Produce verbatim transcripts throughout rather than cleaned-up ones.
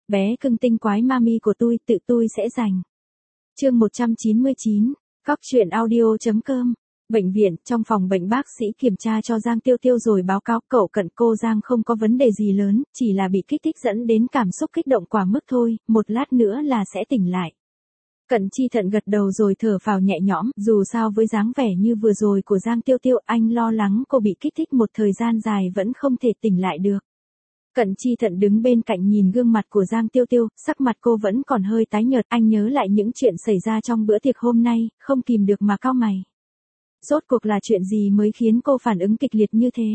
bé cưng tinh quái mami của tôi, tự tôi sẽ giành. Chương một trăm chín mươi chín, Cóc truyện audio.com. Bệnh viện, trong phòng bệnh bác sĩ kiểm tra cho Giang Tiêu Tiêu rồi báo cáo cậu Cận cô Giang không có vấn đề gì lớn, chỉ là bị kích thích dẫn đến cảm xúc kích động quá mức thôi, một lát nữa là sẽ tỉnh lại. Cận Chi Thận gật đầu rồi thở phào nhẹ nhõm, dù sao với dáng vẻ như vừa rồi của Giang Tiêu Tiêu, anh lo lắng cô bị kích thích một thời gian dài vẫn không thể tỉnh lại được. Cận Chi Thận đứng bên cạnh nhìn gương mặt của Giang Tiêu Tiêu, sắc mặt cô vẫn còn hơi tái nhợt, anh nhớ lại những chuyện xảy ra trong bữa tiệc hôm nay, không kìm được mà cau mày. Rốt cuộc là chuyện gì mới khiến cô phản ứng kịch liệt như thế?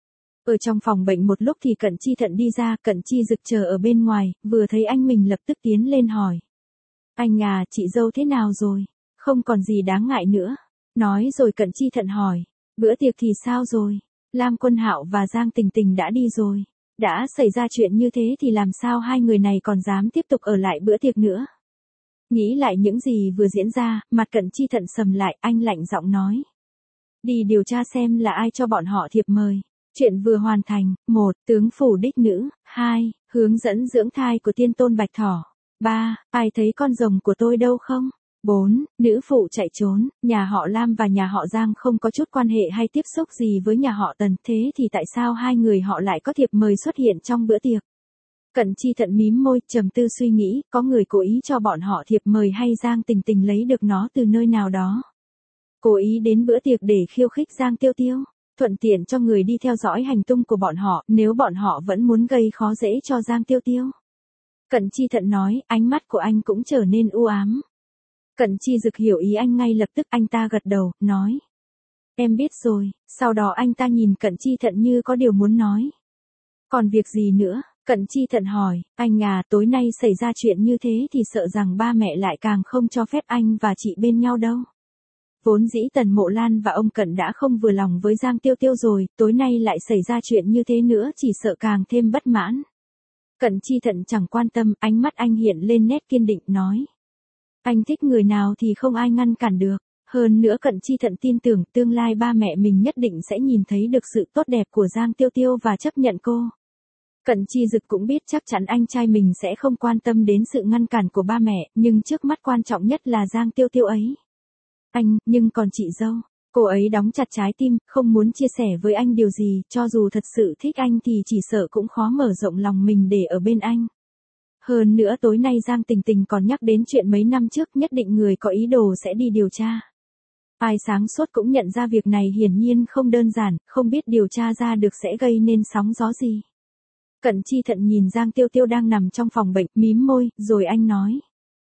Ở trong phòng bệnh một lúc thì Cận Chi Thận đi ra, Cận Chi Dực chờ ở bên ngoài, vừa thấy anh mình lập tức tiến lên hỏi. Anh à, chị dâu thế nào rồi? Không còn gì đáng ngại nữa. Nói rồi Cận Chi Thận hỏi. Bữa tiệc thì sao rồi? Lam Quân Hạo và Giang Tình Tình đã đi rồi. Đã xảy ra chuyện như thế thì làm sao hai người này còn dám tiếp tục ở lại bữa tiệc nữa? Nghĩ lại những gì vừa diễn ra, mặt Cận Chi Thận sầm lại, anh lạnh giọng nói. Đi điều tra xem là ai cho bọn họ thiệp mời. Chuyện vừa hoàn thành. Một, tướng phủ đích nữ. Hai, hướng dẫn dưỡng thai của tiên tôn Bạch Thỏ. Ba, ai thấy con rồng của tôi đâu không? Bốn, nữ phụ chạy trốn, nhà họ Lam và nhà họ Giang không có chút quan hệ hay tiếp xúc gì với nhà họ Tần, thế thì tại sao hai người họ lại có thiệp mời xuất hiện trong bữa tiệc? Cận Chi Thận mím môi, trầm tư suy nghĩ, có người cố ý cho bọn họ thiệp mời hay Giang Tình Tình lấy được nó từ nơi nào đó? Cố ý đến bữa tiệc để khiêu khích Giang Tiêu Tiêu, thuận tiện cho người đi theo dõi hành tung của bọn họ, nếu bọn họ vẫn muốn gây khó dễ cho Giang Tiêu Tiêu. Cận Chi Thận nói, ánh mắt của anh cũng trở nên u ám. Cận Chi Dực hiểu ý anh ngay lập tức, anh ta gật đầu, nói. Em biết rồi, sau đó anh ta nhìn Cận Chi Thận như có điều muốn nói. Còn việc gì nữa? Cận Chi Thận hỏi, anh à, tối nay xảy ra chuyện như thế thì sợ rằng ba mẹ lại càng không cho phép anh và chị bên nhau đâu. Vốn dĩ Tần Mộ Lan và ông Cận đã không vừa lòng với Giang Tiêu Tiêu rồi, tối nay lại xảy ra chuyện như thế nữa chỉ sợ càng thêm bất mãn. Cận Chi Thận chẳng quan tâm, ánh mắt anh hiện lên nét kiên định, nói. Anh thích người nào thì không ai ngăn cản được. Hơn nữa Cận Chi Thận tin tưởng tương lai ba mẹ mình nhất định sẽ nhìn thấy được sự tốt đẹp của Giang Tiêu Tiêu và chấp nhận cô. Cận Chi Dực cũng biết chắc chắn anh trai mình sẽ không quan tâm đến sự ngăn cản của ba mẹ, nhưng trước mắt quan trọng nhất là Giang Tiêu Tiêu ấy. Anh, nhưng còn chị dâu, cô ấy đóng chặt trái tim, không muốn chia sẻ với anh điều gì, cho dù thật sự thích anh thì chỉ sợ cũng khó mở rộng lòng mình để ở bên anh. Hơn nữa tối nay Giang Tình Tình còn nhắc đến chuyện mấy năm trước, nhất định người có ý đồ sẽ đi điều tra. Ai sáng suốt cũng nhận ra việc này hiển nhiên không đơn giản, không biết điều tra ra được sẽ gây nên sóng gió gì. Cận Chi Thận nhìn Giang Tiêu Tiêu đang nằm trong phòng bệnh, mím môi, rồi anh nói.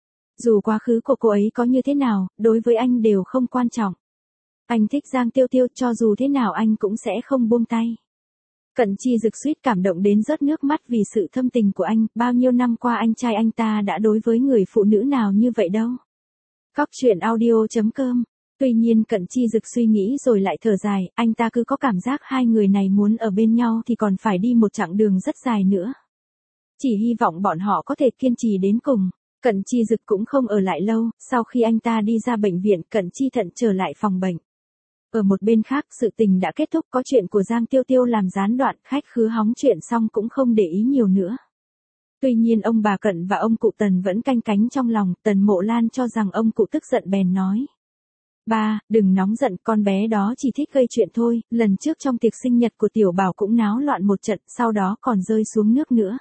Dù quá khứ của cô ấy có như thế nào, đối với anh đều không quan trọng. Anh thích Giang Tiêu Tiêu, cho dù thế nào anh cũng sẽ không buông tay. Cận Chi Dực suýt cảm động đến rớt nước mắt vì sự thâm tình của anh, bao nhiêu năm qua anh trai anh ta đã đối với người phụ nữ nào như vậy đâu. Cóc truyện audio.com. Tuy nhiên Cận Chi Dực suy nghĩ rồi lại thở dài, anh ta cứ có cảm giác hai người này muốn ở bên nhau thì còn phải đi một chặng đường rất dài nữa. Chỉ hy vọng bọn họ có thể kiên trì đến cùng. Cận Chi Dực cũng không ở lại lâu, sau khi anh ta đi ra bệnh viện, Cận Chi Thận trở lại phòng bệnh. Ở một bên khác, sự tình đã kết thúc, có chuyện của Giang Tiêu Tiêu làm gián đoạn, khách khứa hóng chuyện xong cũng không để ý nhiều nữa. Tuy nhiên ông bà Cận và ông cụ Tần vẫn canh cánh trong lòng, Tần Mộ Lan cho rằng ông cụ tức giận bèn nói. Ba, đừng nóng giận, con bé đó chỉ thích gây chuyện thôi, lần trước trong tiệc sinh nhật của Tiểu Bảo cũng náo loạn một trận, sau đó còn rơi xuống nước nữa.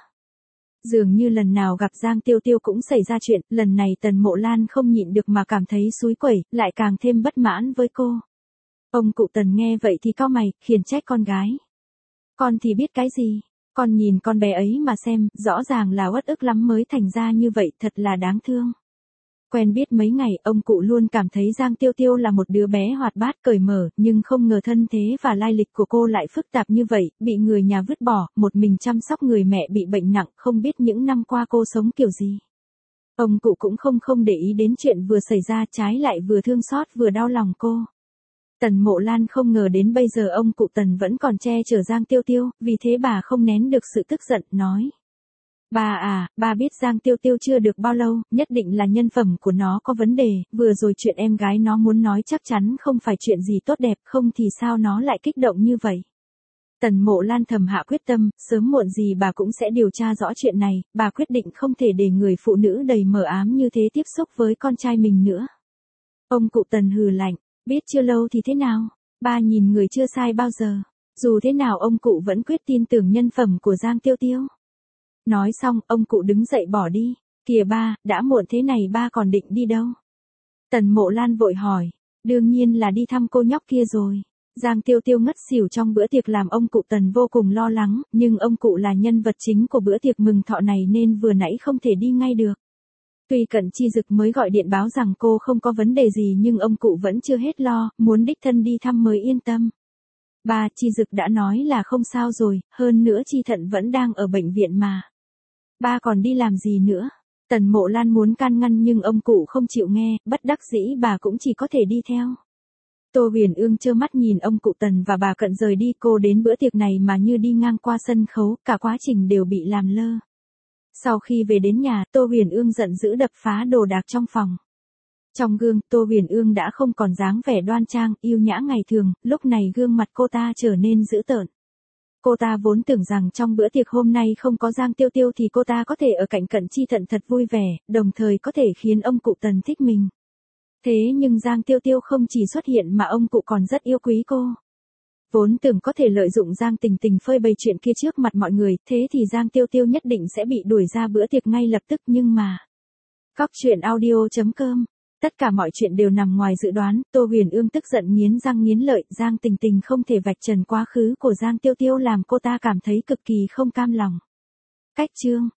Dường như lần nào gặp Giang Tiêu Tiêu cũng xảy ra chuyện, lần này Tần Mộ Lan không nhịn được mà cảm thấy xúi quẩy, lại càng thêm bất mãn với cô. Ông cụ Tần nghe vậy thì cau mày, khiển trách con gái. Con thì biết cái gì, con nhìn con bé ấy mà xem, rõ ràng là uất ức lắm mới thành ra như vậy, thật là đáng thương. Quen biết mấy ngày, ông cụ luôn cảm thấy Giang Tiêu Tiêu là một đứa bé hoạt bát cởi mở, nhưng không ngờ thân thế và lai lịch của cô lại phức tạp như vậy, bị người nhà vứt bỏ, một mình chăm sóc người mẹ bị bệnh nặng, không biết những năm qua cô sống kiểu gì. Ông cụ cũng không không để ý đến chuyện vừa xảy ra, trái lại vừa thương xót vừa đau lòng cô. Tần Mộ Lan không ngờ đến bây giờ ông cụ Tần vẫn còn che chở Giang Tiêu Tiêu, vì thế bà không nén được sự tức giận, nói. Bà à, bà biết Giang Tiêu Tiêu chưa được bao lâu, nhất định là nhân phẩm của nó có vấn đề, vừa rồi chuyện em gái nó muốn nói chắc chắn không phải chuyện gì tốt đẹp, không thì sao nó lại kích động như vậy. Tần Mộ Lan thầm hạ quyết tâm, sớm muộn gì bà cũng sẽ điều tra rõ chuyện này, bà quyết định không thể để người phụ nữ đầy mờ ám như thế tiếp xúc với con trai mình nữa. Ông cụ Tần hừ lạnh, biết chưa lâu thì thế nào, ba nhìn người chưa sai bao giờ. Dù thế nào ông cụ vẫn quyết tin tưởng nhân phẩm của Giang Tiêu Tiêu. Nói xong, ông cụ đứng dậy bỏ đi. Kìa ba, đã muộn thế này ba còn định đi đâu? Tần Mộ Lan vội hỏi. Đương nhiên là đi thăm cô nhóc kia rồi. Giang Tiêu Tiêu ngất xỉu trong bữa tiệc làm ông cụ Tần vô cùng lo lắng, nhưng ông cụ là nhân vật chính của bữa tiệc mừng thọ này nên vừa nãy không thể đi ngay được. Tuy Cận Chi Dực mới gọi điện báo rằng cô không có vấn đề gì nhưng ông cụ vẫn chưa hết lo, muốn đích thân đi thăm mới yên tâm. Ba, Chi Dực đã nói là không sao rồi, hơn nữa Chi Thận vẫn đang ở bệnh viện mà. Ba còn đi làm gì nữa? Tần Mộ Lan muốn can ngăn nhưng ông cụ không chịu nghe, bất đắc dĩ bà cũng chỉ có thể đi theo. Tô Huyền Ương trơ mắt nhìn ông cụ Tần và bà Cận rời đi, cô đến bữa tiệc này mà như đi ngang qua sân khấu, cả quá trình đều bị làm lơ. Sau khi về đến nhà, Tô Huyền Ương giận dữ đập phá đồ đạc trong phòng. Trong gương, Tô Huyền Ương đã không còn dáng vẻ đoan trang, yêu nhã ngày thường, lúc này gương mặt cô ta trở nên dữ tợn. Cô ta vốn tưởng rằng trong bữa tiệc hôm nay không có Giang Tiêu Tiêu thì cô ta có thể ở cạnh Cận Chi Thận thật vui vẻ, đồng thời có thể khiến ông cụ Tần thích mình. Thế nhưng Giang Tiêu Tiêu không chỉ xuất hiện mà ông cụ còn rất yêu quý cô. Vốn tưởng có thể lợi dụng Giang Tình Tình phơi bày chuyện kia trước mặt mọi người, thế thì Giang Tiêu Tiêu nhất định sẽ bị đuổi ra bữa tiệc ngay lập tức nhưng mà... Cóc truyện audio chấm com. Tất cả mọi chuyện đều nằm ngoài dự đoán, Tô Huyền Ương tức giận nghiến răng nghiến lợi, Giang Tình Tình không thể vạch trần quá khứ của Giang Tiêu Tiêu làm cô ta cảm thấy cực kỳ không cam lòng. Cách chương